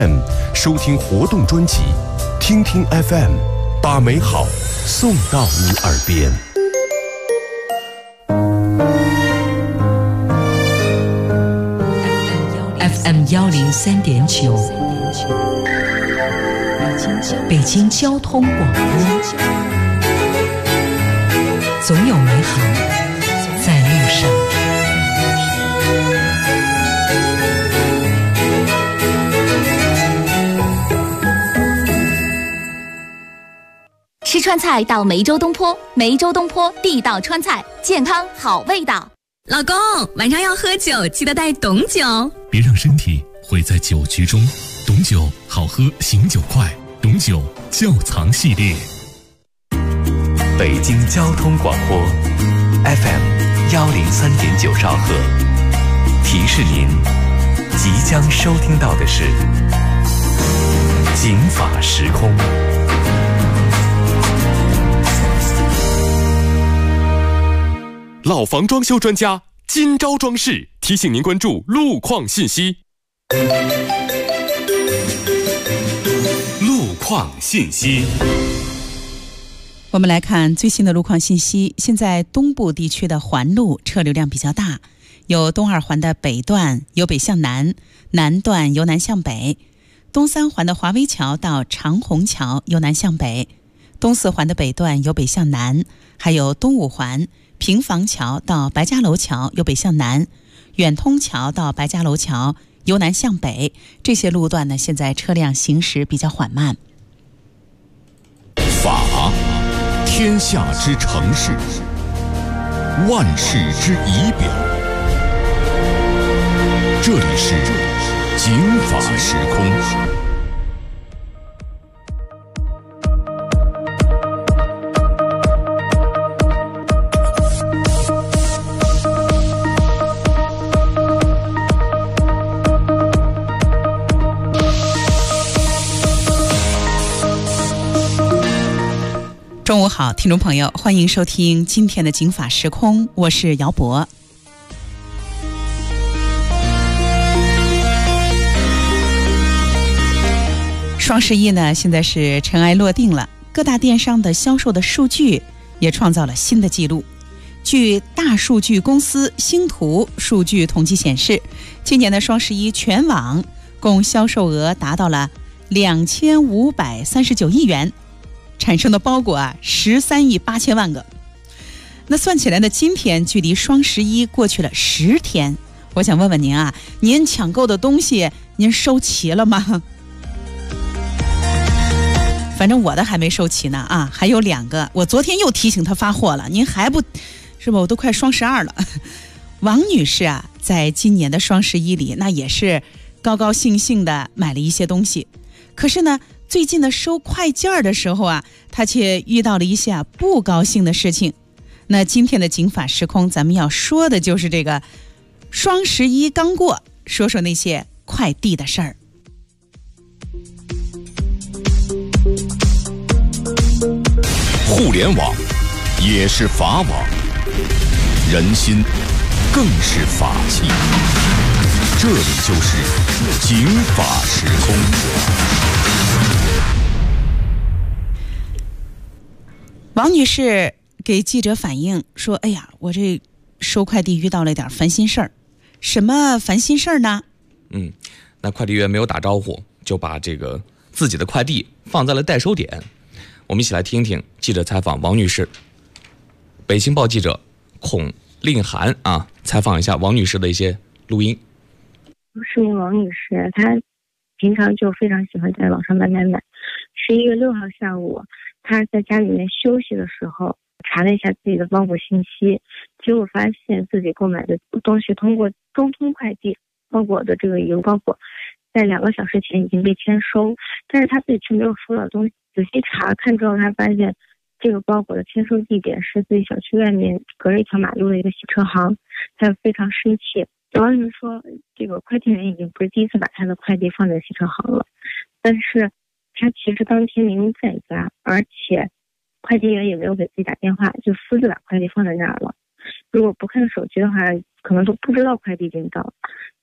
收听活动专辑，听听 FM， 把美好送到你耳边。 FM 103.9，北京交通广播，总有美好在路上。 吃川菜到梅州东坡，梅州东坡地道川菜，健康好味道。 老公，晚上要喝酒，记得带董酒。 别让身体毁在酒局中，董酒好喝，醒酒快。董酒窖藏系列。 北京交通广播 FM 103.9兆赫，提示您即将收听到的是警法时空。 老房装修专家金招装饰提醒您关注路况信息。路况信息， 我们来看最新的路况信息。现在东部地区的环路车流量比较大，有东二环的北段由北向南，南段由南向北；东三环的华威桥到长虹桥由南向北；东四环的北段由北向南，还有东五环平房桥到白家楼桥由北向南，远通桥到白家楼桥由南向北。这些路段呢，现在车辆行驶比较缓慢。 法，天下之城市，万世之仪表。这里是警法时空。 中午好，听众朋友，欢迎收听今天的警法时空，我是姚博。双11呢，现在是尘埃落定了，各大电商的销售的数据也创造了新的记录。据大数据公司星图数据统计显示，今年的双11全网共销售额达到了2539亿元，产生的包裹13亿8千万个。那算起来呢，今天距离双11过去了10天。我想问问您您抢购的东西您收齐了吗？反正我的还没收齐呢还有2个，我昨天又提醒他发货了，您还不是吧？我都快双12了。王女士在今年的双11里，那也是高高兴兴的买了一些东西，可是呢最近的收快件的时候他却遇到了一些不高兴的事情。那今天的警法时空，咱们要说的就是这个双11刚过，说说那些快递的事儿。 互联网也是法网，人心更是法器。这里就是警法时空。 王女士给记者反映说，哎呀，我这收快递遇到了点烦心事儿。什么烦心事儿呢？ 那快递员没有打招呼，就把这个自己的快递放在了代收点。我们一起来听一听记者采访王女士。北青报记者孔令涵采访一下王女士的一些录音。 是名王女士，她平常就非常喜欢在网上买。11月6号下午，她在家里面休息的时候，查了一下自己的包裹信息，结果发现自己购买的东西通过中通快递包裹的这个邮包裹，在2个小时前已经被签收，但是她自己却没有收到东西。仔细查看之后，她发现这个包裹的签收地点是自己小区外面隔着一条马路的一个洗车行，她非常生气。王女士说，这个快递员已经不是第一次把她的快递放在洗车行了，但是她其实当天明明在家，而且快递员也没有给自己打电话，就私自把快递放在那儿了。如果不看手机的话，可能都不知道快递已经到。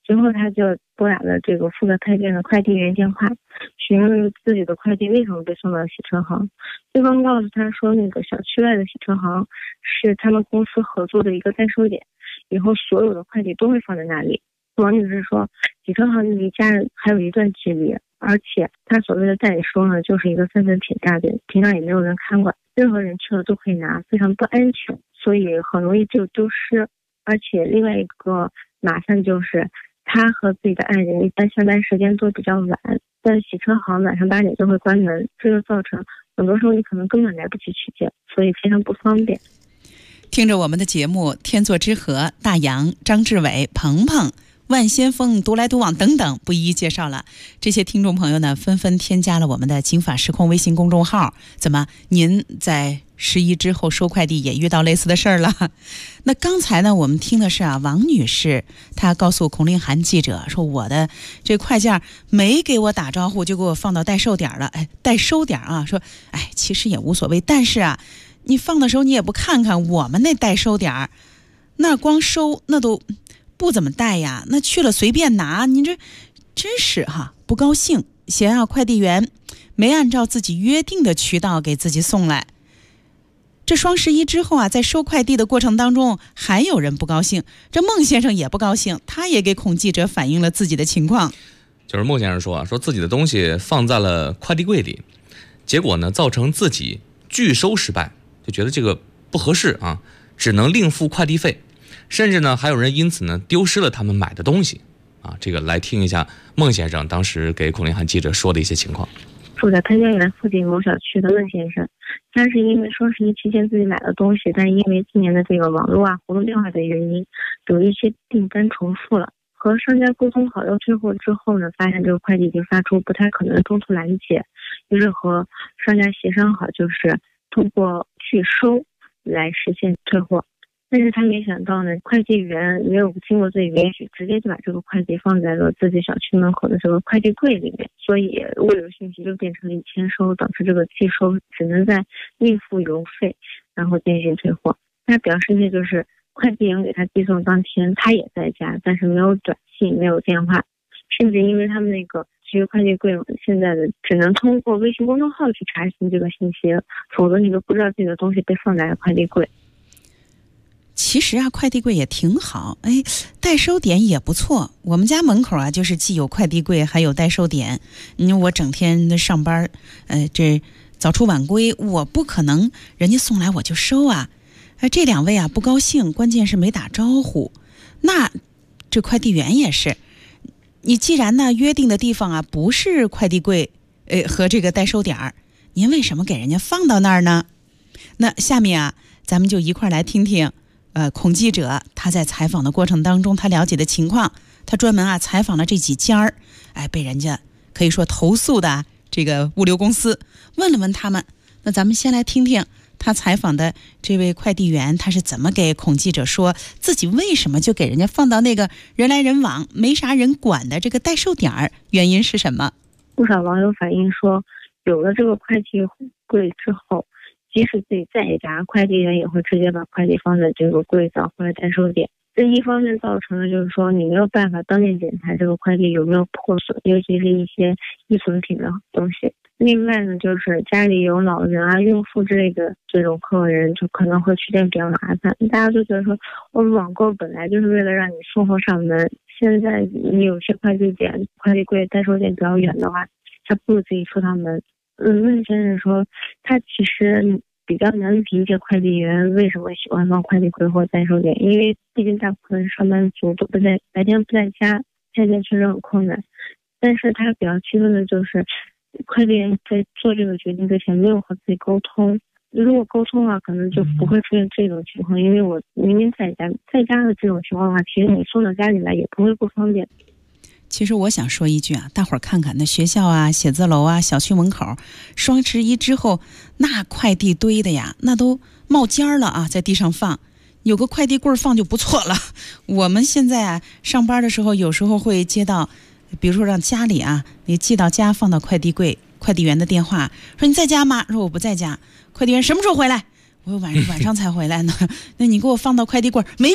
随后他就拨打了这个负责派件的快递员电话，询问自己的快递为什么被送到洗车行。对方告诉他说，那个小区外的洗车行是他们公司合作的一个代收点，以后所有的快递都会放在那里。王女士说，洗车行离家人还有一段距离，而且他所谓的代收呢，就是一个3层铁架子，平常也没有人看管，任何人去了都可以拿，非常不安全，所以很容易就丢失。而且另外一个麻烦就是他和自己的爱人一般下班时间都比较晚，但洗车行晚上8点就会关门，这就造成很多时候你可能根本来不及取件，所以非常不方便。 听着我们的节目，天作之合、大洋、张志伟、鹏鹏、万先锋、独来独往等等不一一介绍了，这些听众朋友呢纷纷添加了我们的警法时空微信公众号。怎么您在11之后收快递也遇到类似的事儿了？那刚才呢我们听的是王女士，她告诉孔令涵记者说，我的这快件没给我打招呼就给我放到代收点了。代收点说其实也无所谓，但是你放的时候你也不看看我们那代收点，那光收那都不怎么带呀，那去了随便拿，你这真是不高兴，嫌快递员没按照自己约定的渠道给自己送来。这双11之后在收快递的过程当中还有人不高兴，这孟先生也不高兴，他也给孔记者反映了自己的情况。 就是孟先生说自己的东西放在了快递柜里，结果呢造成自己拒收失败，就觉得这个不合适只能另付快递费，甚至呢还有人因此呢丢失了他们买的东西这个来听一下孟先生当时给孔令涵记者说的一些情况。 住在潘家园附近某小区的孟先生，他是因为双11期间自己买了东西，但因为今年的这个网络活动变化的原因，有一些订单重复了。和商家沟通好要退货之后呢，发现这个快递已经发出，不太可能中途拦截，于是和商家协商好，就是通过拒收来实现退货。但是他没想到呢，快递员没有经过自己允许，直接就把这个快递放在了自己小区门口的这个快递柜里面，所以物流信息就变成了一签收，导致这个拒收只能在另付邮费，然后进行退货。他表示呢，就是快递员给他寄送当天他也在家，但是没有短信，没有电话，甚至因为他们那个这个快递柜现在的只能通过微信公众号去查询这个信息，否则你都不知道自己的东西被放在了快递柜。 其实快递柜也挺好，代收点也不错。我们家门口就是既有快递柜还有代收点。我整天的上班，这早出晚归，我不可能人家送来我就收这两位不高兴，关键是没打招呼。那这快递员也是，你既然呢约定的地方不是快递柜和这个代收点，您为什么给人家放到那儿呢？那下面咱们就一块来听听孔记者他在采访的过程当中他了解的情况。他专门采访了这几家被人家可以说投诉的这个物流公司，问了问他们。那咱们先来听听他采访的这位快递员他是怎么给孔记者说自己为什么就给人家放到那个人来人往没啥人管的这个代收点，原因是什么？ 不少网友反映说，有了这个快递柜之后，即使自己在家，快递员也会直接把快递放在这个柜子或者代收点。这一方面造成的就是说，你没有办法当面检查这个快递有没有破损，尤其是一些易损品的东西。另外呢，就是家里有老人孕妇之类的这种客人，就可能会取件比较麻烦。大家都觉得说，我们网购本来就是为了让你送货上门，现在你有些快递点、快递柜、代收点比较远的话，还不如自己出趟门。孟先生说，他其实比较难理解快递员为什么喜欢放快递柜或代收点，因为毕竟大部分上班族都不在，白天不在家，下件确实很困难。但是他比较气愤的就是，快递员在做这个决定之前没有和自己沟通。如果沟通的话，可能就不会出现这种情况。因为我明明在家的这种情况的话，其实你送到家里来也不会不方便。 其实我想说一句大伙儿看看那学校写字楼小区门口，双11之后那快递堆的那都冒尖了在地上放，有个快递柜放就不错了。我们现在上班的时候，有时候会接到，比如说让家里你寄到家放到快递柜，快递员的电话说你在家吗？说我不在家。快递员什么时候回来？我晚上才回来呢。那你给我放到快递柜，没柜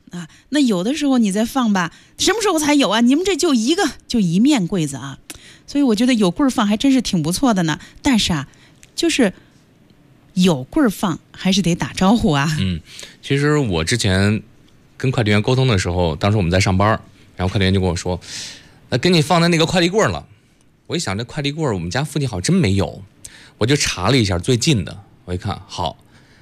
啊。那有的时候你再放吧，什么时候才有啊？你们这就一面柜子啊。所以我觉得有柜放还真是挺不错的呢。但是啊，就是有柜放还是得打招呼啊。 其实我之前跟快递员沟通的时候，当时我们在上班，然后快递员就跟我说，那给你放在那个快递柜了。我一想，这快递柜我们家附近好像真没有，我就查了一下最近的，我一看，好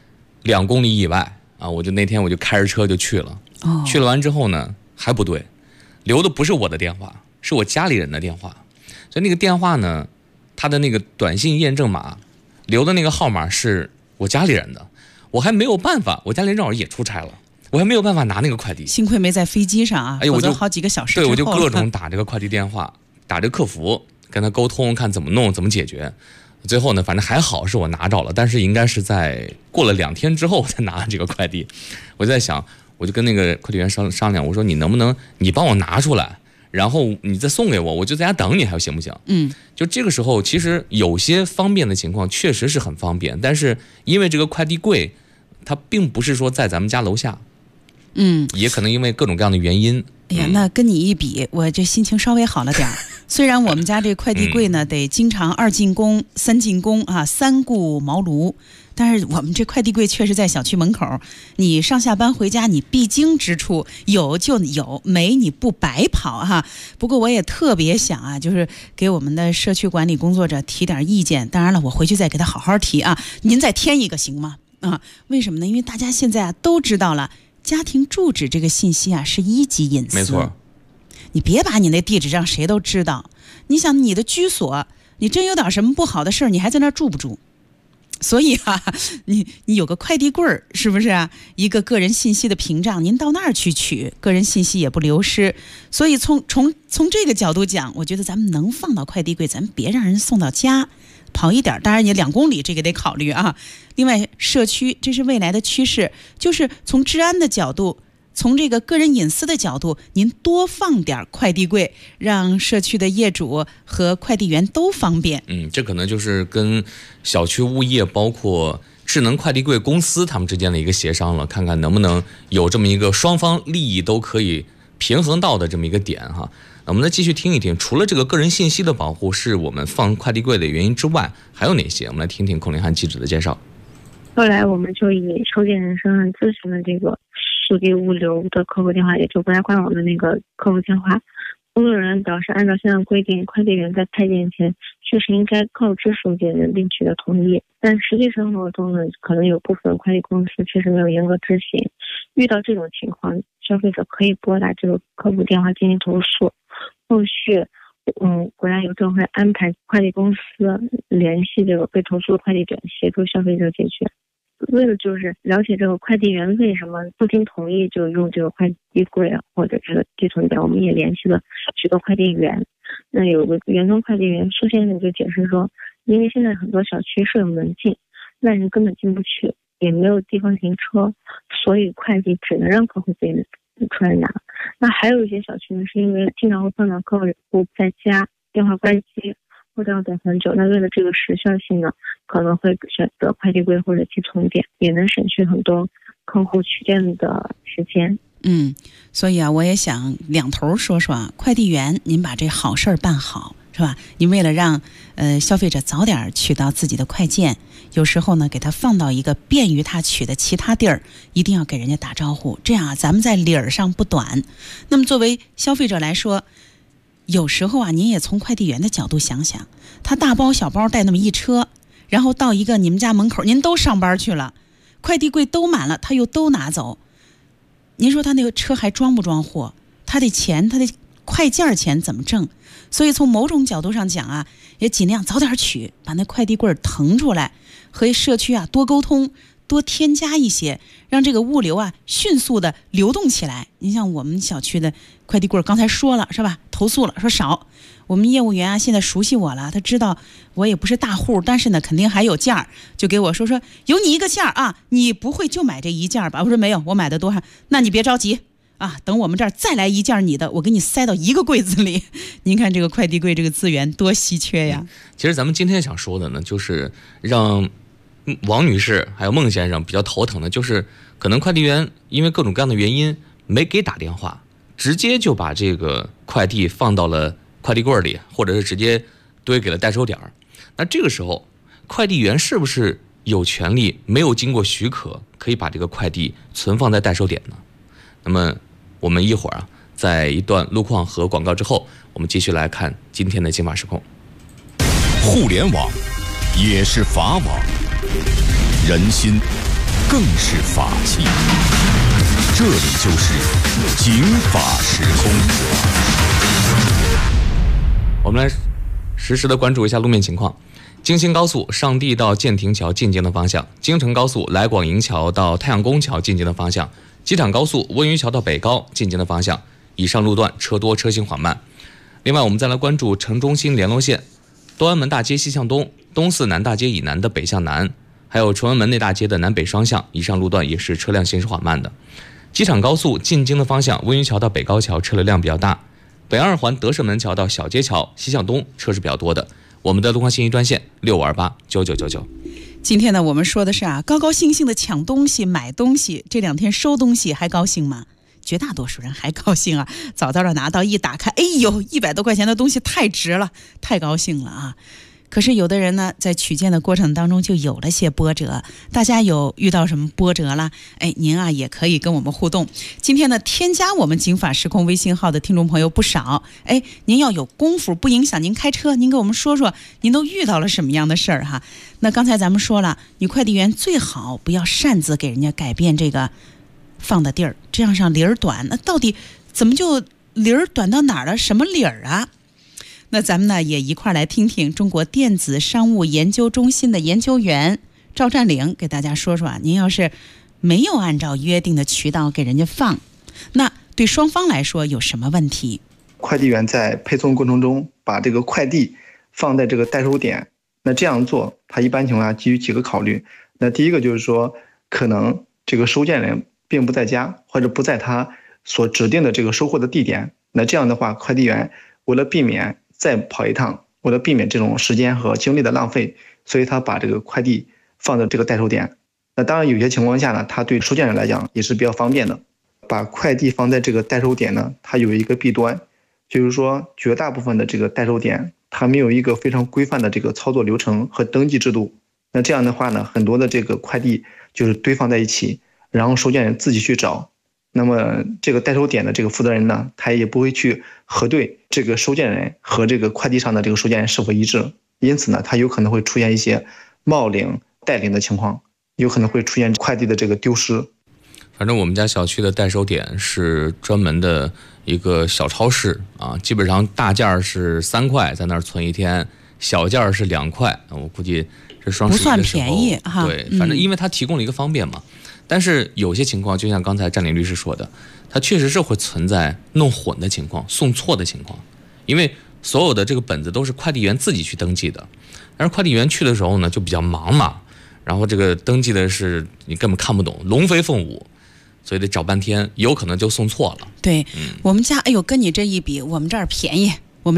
，2公里以外啊，那天我就开着车就去了。去了完之后呢，还不对，留的不是我的电话，是我家里人的电话。所以那个电话呢，他的那个短信验证码留的那个号码是我家里人的，我还没有办法，我家里人正好也出差了，我还没有办法拿那个快递。 幸亏没在飞机上啊，否则好几个小时之后。 对，我就各种打这个快递电话，打这个客服，跟他沟通，看怎么弄，怎么解决。最后呢，反正还好是我拿着了，但是应该是在过了2天之后我才拿这个快递。我就在想，我就跟那个快递员商量，我说你能不能你帮我拿出来，然后你再送给我，我就在家等你，还行不行？就这个时候，其实有些方便的情况确实是很方便，但是因为这个快递柜，它并不是说在咱们家楼下，也可能因为各种各样的原因。 哎呀，那跟你一比，我这心情稍微好了点儿。虽然我们家这快递柜呢，得经常2进宫、3进宫啊，3顾茅庐，但是我们这快递柜确实在小区门口，你上下班回家你必经之处，有就有，没你不白跑哈。不过我也特别想啊，就是给我们的社区管理工作者提点意见。当然了，我回去再给他好好提啊。您再添一个行吗？啊，为什么呢？因为大家现在啊都知道了，家庭住址这个信息啊是1级隐私。 没错。 你别把你那地址让谁都知道。你想你的居所，你真有点什么不好的事儿，你还在那儿住不住？所以啊，你有个快递柜儿，是不是啊？一个个人信息的屏障，您到那儿去取，个人信息也不流失。所以从这个角度讲，我觉得咱们能放到快递柜，咱们别让人送到家。跑一点，当然也2公里，这个得考虑啊。另外，社区这是未来的趋势，就是从治安的角度，从这个个人隐私的角度，您多放点快递柜，让社区的业主和快递员都方便。 这可能就是跟小区物业包括智能快递柜公司他们之间的一个协商了，看看能不能有这么一个双方利益都可以平衡到的这么一个点哈。那我们再继续听一听，除了这个个人信息的保护是我们放快递柜的原因之外，还有哪些？我们来听听孔令涵记者的介绍。 后来我们就以收件人身份咨询了这个速递物流的客服电话，也就国家官网的那个客服电话。工作人员表示，按照现在规定，快递员在派件前确实应该告知收件人并取得同意，但实际生活中呢，可能有部分快递公司确实没有严格执行。遇到这种情况，消费者可以拨打这个客服电话进行投诉。后续，国家邮政会安排快递公司联系这个被投诉的快递者，协助消费者解决。为了就是了解这个快递员为什么不经同意就用这个快递柜或者这个寄存点，我们也联系了许多快递员。那有个员工快递员苏先生就解释说，因为现在很多小区设有门禁，外人根本进不去，也没有地方停车，所以快递只能让客户自己出来拿。那还有一些小区呢，是因为经常会碰到客户在家电话关机或者要等很久，那为了这个时效性呢，可能会选择快递柜或者寄存点，也能省去很多客户取件的时间。 所以啊，我也想两头说说啊。快递员，您把这好事儿办好，是吧？您为了让消费者早点取到自己的快件，有时候呢，给他放到一个便于他取的其他地儿，一定要给人家打招呼，这样啊，咱们在理儿上不短。那么作为消费者来说，有时候啊，您也从快递员的角度想想，他大包小包带那么一车，然后到一个你们家门口，您都上班去了，快递柜都满了，他又都拿走，您说他那个车还装不装货？他的钱，他的快件钱怎么挣？所以从某种角度上讲啊，也尽量早点取，把那快递柜腾出来，和社区啊多沟通，多添加一些，让这个物流啊迅速的流动起来。你像我们小区的快递柜，刚才说了是吧？投诉了，说少。我们业务员啊现在熟悉我了，他知道我也不是大户，但是呢肯定还有件儿，就给我说有你一个件儿啊，你不会就买这一件吧？我说没有，我买的多，那你别着急啊，等我们这儿再来一件你的，我给你塞到一个柜子里。您看这个快递柜这个资源多稀缺呀！ 其实咱们今天想说的呢，就是让王女士还有孟先生比较头疼的，就是可能快递员因为各种各样的原因没给打电话，直接就把这个快递放到了快递柜里，或者是直接堆给了代收点。那这个时候，快递员是不是有权利没有经过许可，可以把这个快递存放在代收点呢？那么我们一会儿在一段路况和广告之后，我们继续来看今天的金法时空。 互联网也是法网，人心更是法器。这里就是警法时空。 我们来实时的关注一下路面情况。京新高速上地到建亭桥进京的方向，京承高速来广营桥到太阳宫桥进京的方向，机场高速温榆桥到北高进京的方向，以上路段车多车行缓慢。另外我们再来关注城中心联络线东安门大街西向东、东四南大街以南的北向南，还有崇文门内大街的南北双向，以上路段也是车辆行驶缓慢的。机场高速进京的方向，温榆桥到北高桥车流量比较大，北二环德胜门桥到小街桥西向东车是比较多的。我们的路况信息专线65289999。 今天呢，我们说的是高高兴兴的抢东西、买东西，这2天收东西还高兴吗？绝大多数人还高兴啊！早早的拿到一打开，哎呦，100多块钱的东西太值了，太高兴了啊！可是有的人呢，在取件的过程当中就有了些波折，大家有遇到什么波折了？您也可以跟我们互动。今天呢，添加我们警法时空微信号的听众朋友不少，您要有功夫，不影响您开车，您给我们说说您都遇到了什么样的事儿哈？那刚才咱们说了，你快递员最好不要擅自给人家改变这个放的地儿，这样上理儿短。那到底怎么就理儿短到哪儿了？什么理儿啊？那咱们呢也一块来听听中国电子商务研究中心的研究员赵占领给大家说说您要是没有按照约定的渠道给人家放，那对双方来说有什么问题？ 快递员在配送过程中把这个快递放在这个代收点，那这样做他一般情况下基于几个考虑。那第一个就是说，可能这个收件人并不在家，或者不在他所指定的这个收货的地点，那这样的话，快递员为了避免再跑一趟，为了避免这种时间和精力的浪费，所以他把这个快递放在这个代收点。那当然有些情况下呢，他对收件人来讲也是比较方便的。把快递放在这个代收点呢，它有一个弊端，就是说绝大部分的这个代收点它没有一个非常规范的这个操作流程和登记制度。那这样的话呢，很多的这个快递就是堆放在一起，然后收件人自己去找。那么这个代收点的这个负责人呢，他也不会去核对这个收件人和这个快递上的这个收件人是否一致，因此呢，他有可能会出现一些冒领、代领的情况，有可能会出现快递的这个丢失。 反正我们家小区的代收点是专门的一个小超市基本上大件是3块，在那儿存1天，小件是2块，我估计这双十一的时候不算便宜哈。 对，反正因为它提供了一个方便嘛。但是有些情况，就像刚才占领律师说的，它确实是会存在弄混的情况、送错的情况，因为所有的这个本子都是快递员自己去登记的，但是快递员去的时候呢就比较忙嘛，然后这个登记的是你根本看不懂，龙飞凤舞，所以得找半天，有可能就送错了。 对，我们家跟你这一比，我们这儿便宜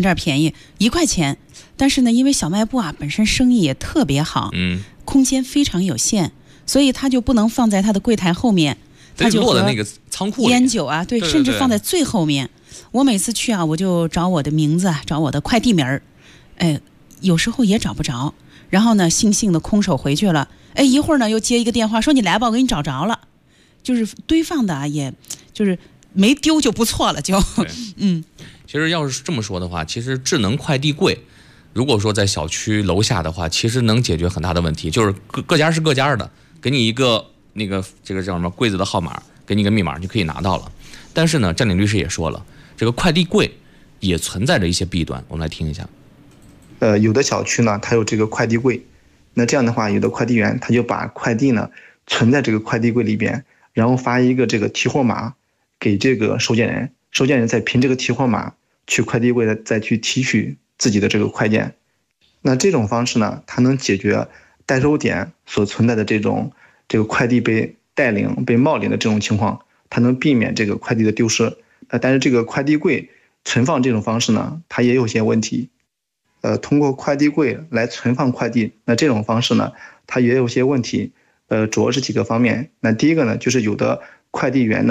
，1块钱，但是呢，因为小卖部本身生意也特别好，空间非常有限。所以他就不能放在他的柜台后面，他就落在那个仓库里， 烟酒对，甚至放在最后面。我每次去我就找我的名字，找我的快递名儿，有时候也找不着，然后呢，悻悻的空手回去了。一会儿呢又接一个电话说你来吧，我给你找着了，就是堆放的也就是没丢就不错了，就其实要是这么说的话，其实智能快递柜，如果说在小区楼下的话，其实能解决很大的问题，就是各家是各家的，给你一个这个叫什么柜子的号码，给你一个密码，就可以拿到了。但是呢，占领律师也说了，这个快递柜也存在着一些弊端，我们来听一下。 有的小区呢，它有这个快递柜，那这样的话，有的快递员他就把快递呢存在这个快递柜里边，然后发一个这个提货码给这个收件人，收件人再凭这个提货码去快递柜再去提取自己的这个快件。那这种方式呢，它能解决代收点所存在的这个快递被代领、被冒领的这种情况，它能避免这个快递的丢失。但是这个快递柜存放这种方式呢，它也有些问题。通过快递柜来存放快递，那这种方式呢，它也有些问题。主要是几个方面。那第一个呢，就是有的快递员呢，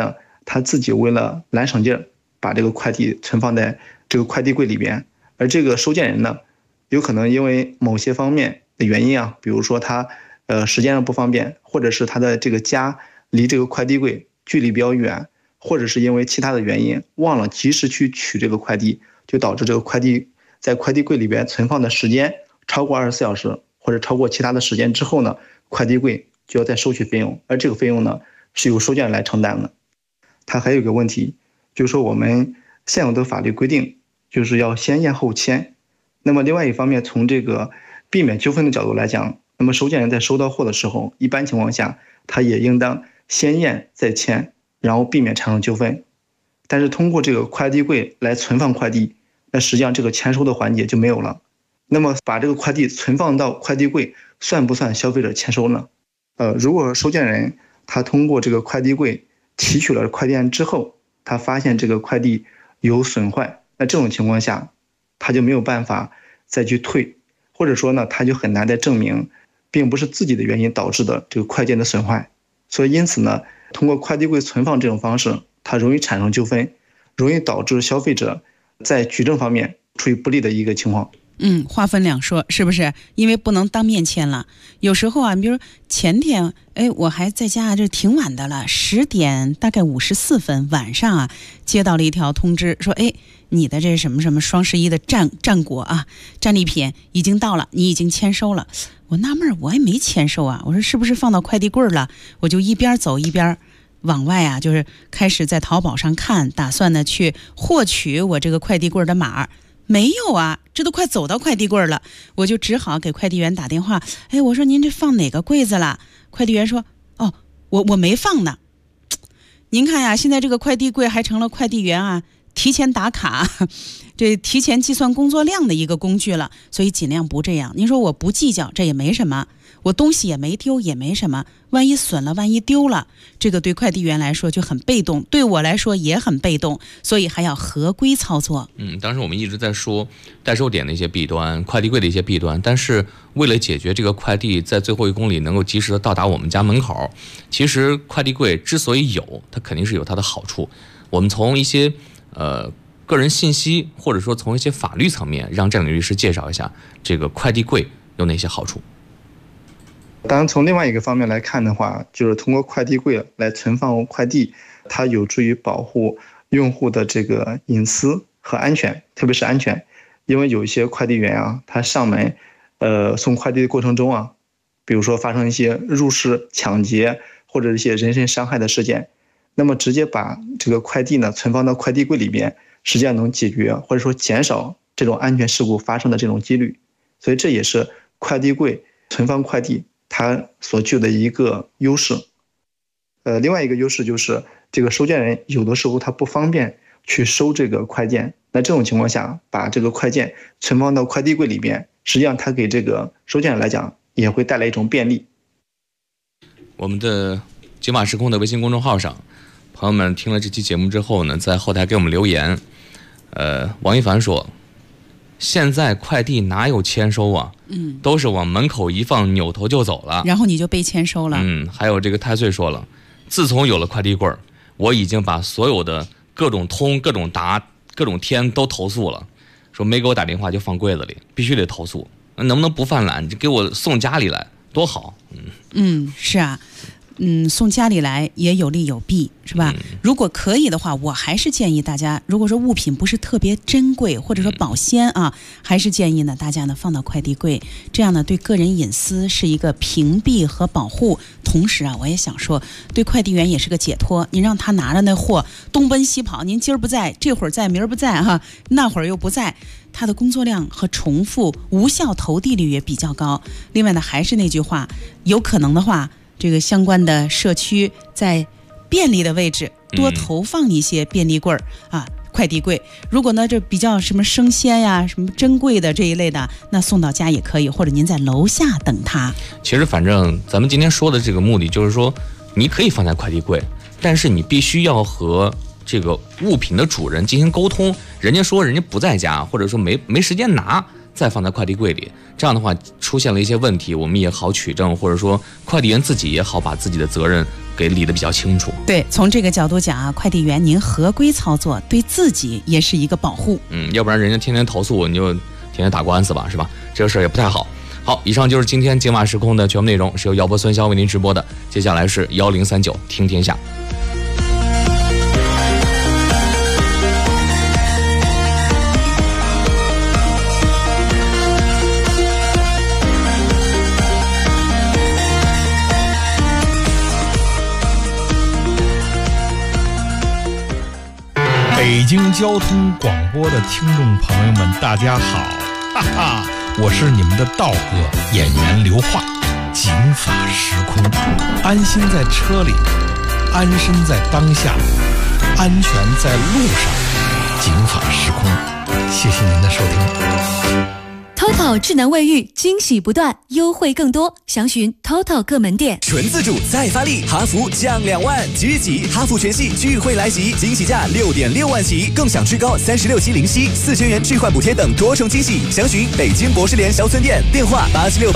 他自己为了懒省劲儿，把这个快递存放在这个快递柜里边，而这个收件人呢，有可能因为某些方面的原因啊，比如说他时间上不方便，或者是他的这个家离这个快递柜距离比较远，或者是因为其他的原因忘了及时去取这个快递，就导致这个快递在快递柜里边存放的时间超过24小时，或者超过其他的时间之后呢，快递柜就要再收取费用，而这个费用呢是由收件人来承担的。它还有一个问题，就是说我们现有的法律规定就是要先验后签。那么另外一方面，从这个避免纠纷的角度来讲，那么收件人在收到货的时候，一般情况下他也应当先验再签，然后避免产生纠纷。但是通过这个快递柜来存放快递，那实际上这个签收的环节就没有了。那么把这个快递存放到快递柜，算不算消费者签收呢？如果收件人他通过这个快递柜提取了快递案之后，他发现这个快递有损坏，那这种情况下他就没有办法再去退，或者说呢他就很难再证明并不是自己的原因导致的这个快件的损坏。所以因此呢，通过快递柜存放这种方式，它容易产生纠纷，容易导致消费者在举证方面处于不利的一个情况。 话分两说，是不是？因为不能当面签了。有时候啊，比如前天，我还在家，这挺晚的了，10点大概54分，晚上啊，接到了一条通知，说，你的这什么什么双11的战果啊，战利品已经到了，你已经签收了。我纳闷，我也没签收啊，我说是不是放到快递柜了？我就一边走一边往外啊，就是开始在淘宝上看，打算呢去获取我这个快递柜的码。没有啊，这都快走到快递柜了，我就只好给快递员打电话。我说您这放哪个柜子了？快递员说，我没放呢。您看呀，现在这个快递柜还成了快递员啊提前打卡，这提前计算工作量的一个工具了，所以尽量不这样。您说我不计较，这也没什么，我东西也没丢，也没什么。万一损了，万一丢了，这个对快递员来说就很被动，对我来说也很被动，所以还要合规操作。 当时我们一直在说代收点的一些弊端，快递柜的一些弊端，但是为了解决这个快递在最后1公里能够及时的到达我们家门口，其实快递柜之所以有，它肯定是有它的好处。我们从一些个人信息，或者说从一些法律层面，让郑律师介绍一下这个快递柜有哪些好处。 当然从另外一个方面来看的话，就是通过快递柜来存放快递，它有助于保护用户的这个隐私和安全，特别是安全。因为有一些快递员啊，他上门送快递的过程中啊，比如说发生一些入室抢劫或者一些人身伤害的事件，那么直接把这个快递呢存放到快递柜里边，实际上能解决或者说减少这种安全事故发生的这种几率。所以这也是快递柜存放快递它所具有的一个优势。另外一个优势就是这个收件人有的时候他不方便去收这个快件，那这种情况下把这个快件存放到快递柜里边，实际上它给这个收件人来讲也会带来一种便利。 我们的解码时空的微信公众号上，朋友们听了这期节目之后呢，在后台给我们留言。王一凡说，现在快递哪有签收啊？都是往门口一放，扭头就走了， 然后你就被签收了。 还有这个太岁说了，自从有了快递柜，我已经把所有的各种通、各种达、各种天都投诉了，说没给我打电话就放柜子里，必须得投诉。能不能不犯懒，就给我送家里来，多好。 是啊。送家里来也有利有弊，是吧？如果可以的话，我还是建议大家，如果说物品不是特别珍贵或者说保鲜啊，还是建议呢大家呢放到快递柜，这样呢对个人隐私是一个屏蔽和保护。同时啊，我也想说，对快递员也是个解脱。您让他拿着那货东奔西跑，您今儿不在，这会儿在，明儿不在哈，那会儿又不在，他的工作量和重复无效投递率也比较高。另外呢，还是那句话，有可能的话，这个相关的社区在便利的位置多投放一些便利柜啊，快递柜。如果呢这比较什么生鲜呀、什么珍贵的这一类的，那送到家也可以，或者您在楼下等他。 其实反正咱们今天说的这个目的就是说，你可以放在快递柜，但是你必须要和这个物品的主人进行沟通。人家说人家不在家，或者说没时间拿， 再放在快递柜里。这样的话，出现了一些问题，我们也好取证，或者说快递员自己也好把自己的责任给理得比较清楚。 对，从这个角度讲啊，快递员您合规操作，对自己也是一个保护。 要不然人家天天投诉，你就天天打官司吧，是吧？这个事儿也不太好。好，以上就是今天警马时空的全部内容，是由姚波、孙潇为您直播的。接下来是1039听天下。 北京交通广播的听众朋友们，大家好，哈哈，我是你们的道哥演员刘化。警法时空，安心在车里，安身在当下，安全在路上。警法时空，谢谢您的收听。 TOTO 智能卫浴，惊喜不断，优惠更多，详询 TOTO 各门店。 纯自主再发力，哈弗降2万，即日起哈弗全系聚会来袭，惊喜价6.6万起，更享最高36期零息，4000元置换补贴等多重惊喜。详询北京博士联小村店，电话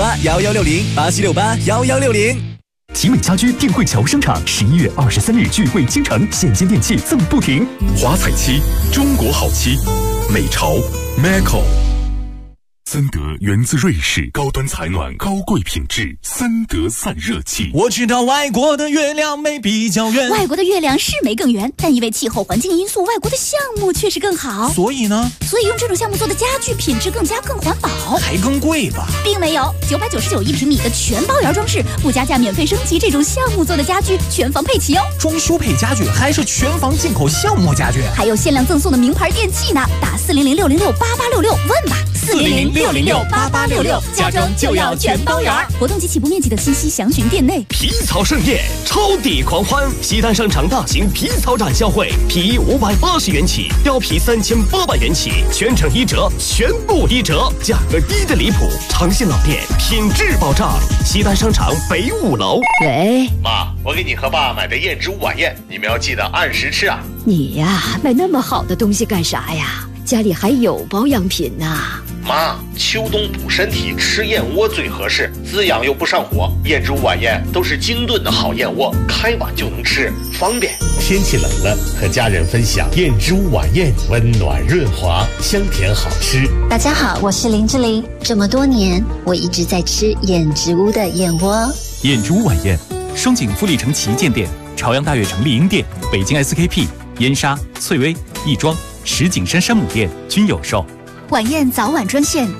87681160，87681160。 集美家居电汇桥商场11月23日聚会倾城，现金电器赠不停。 华彩漆，中国好漆，美潮 Macco。森德源自瑞士，高端采暖，高贵品质，森德散热器。 我知道外国的月亮没比较圆， 外国的月亮是没更圆，但因为气候环境因素，外国的项目确实更好。 所以呢？ 所以用这种项目做的家具品质更环保， 还更贵吧？ 并没有，9991平米的全包圆装饰，不加价免费升级，这种项目做的家具全房配齐哦。 装修配家具还是全房进口项目家具， 还有限量赠送的名牌电器呢。打400-606-8866问吧，400-606-8866，家装就要全包圆。活动及起步面积的信息详询店内。 皮草盛宴，超抵狂欢！西单商场大型皮草展销会，皮衣580元起，貂皮3800元起，全程1折，全部1折，价格低的离谱。诚信老店，品质保障。西单商场北5楼。 喂， 妈，我给你和爸买的燕之屋晚宴，你们要记得按时吃啊。 你呀，买那么好的东西干啥呀？家里还有保养品呢。 妈，秋冬补身体，吃燕窝最合适，滋养又不上火。燕之屋晚宴都是精炖的好燕窝，开碗就能吃，方便。 天气冷了，和家人分享燕之屋晚宴，温暖润滑，香甜好吃。 大家好，我是林志玲。这么多年，我一直在吃燕之屋的燕窝。 燕之屋晚宴，双井富力城旗舰店、朝阳大悦城丽婴店、北京 SKP、燕莎、翠微、亦庄、石景山山姆店均有售。 晚宴早晚专线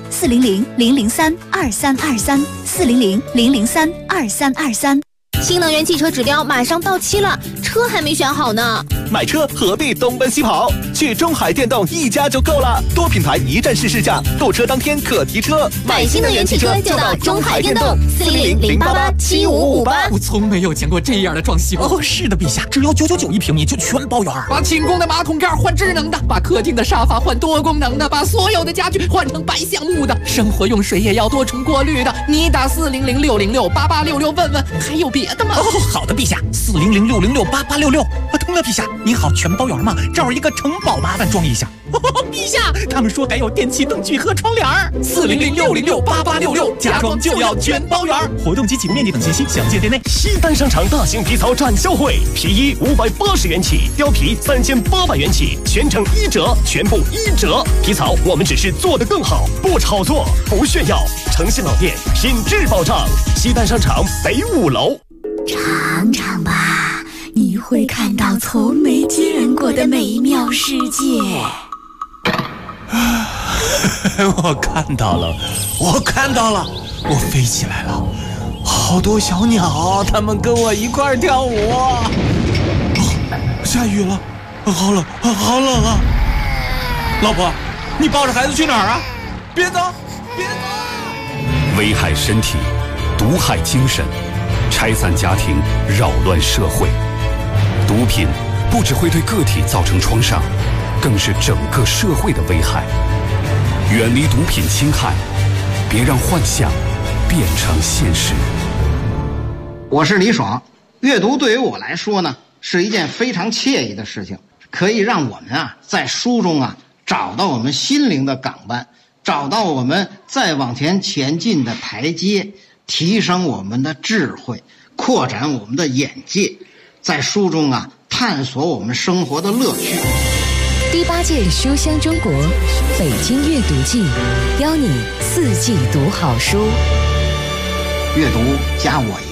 400-003-2323，400-003-2323。 新能源汽车指标马上到期了，车还没选好呢。 买车何必东奔西跑？去中海电动一家就够了，多品牌一站式试驾，购车当天可提车。 买新能源汽车就到中海电动，400-088-7558。 我从没有见过这样的装修。 哦，是的，陛下，只要9991平米就全包圆。 把寝宫的马桶盖换智能的，把客厅的沙发换多功能的，把所有的家具换成白橡木的，生活用水也要多重过滤的。你打400-606-8866问问，还有别的吗？ 哦，好的，陛下，400-606-8866。通了，陛下，您好，全包圆吗？这儿一个城堡，麻烦装一下。陛下，他们说还有电器灯具和窗帘。 400-606-8866，家装就要全包圆。 活动及起步面积等信息详见店内。 西单商场大型皮草展销会，皮衣580元起，貂皮3800元起，全程1折，全部1折。皮草我们只是做得更好，不炒作，不炫耀。诚信老店，品质保障。西单商场北5楼。 尝尝吧，你会看到从没见过的美妙世界。 我看到了，我飞起来了，好多小鸟，它们跟我一块儿跳舞。下雨了，好冷啊！老婆，你抱着孩子去哪儿啊？别走！ 危害身体，毒害精神，拆散家庭，扰乱社会。毒品不只会对个体造成创伤，更是整个社会的危害。远离毒品侵害，别让幻想变成现实。 我是李爽，阅读对于我来说呢，是一件非常惬意的事情，可以让我们在书中找到我们心灵的港湾， 找到我们再往前进的台阶，提升我们的智慧，扩展我们的眼界，在书中探索我们生活的乐趣。 第8届书香中国北京阅读季，邀你4季读好书。 阅读加我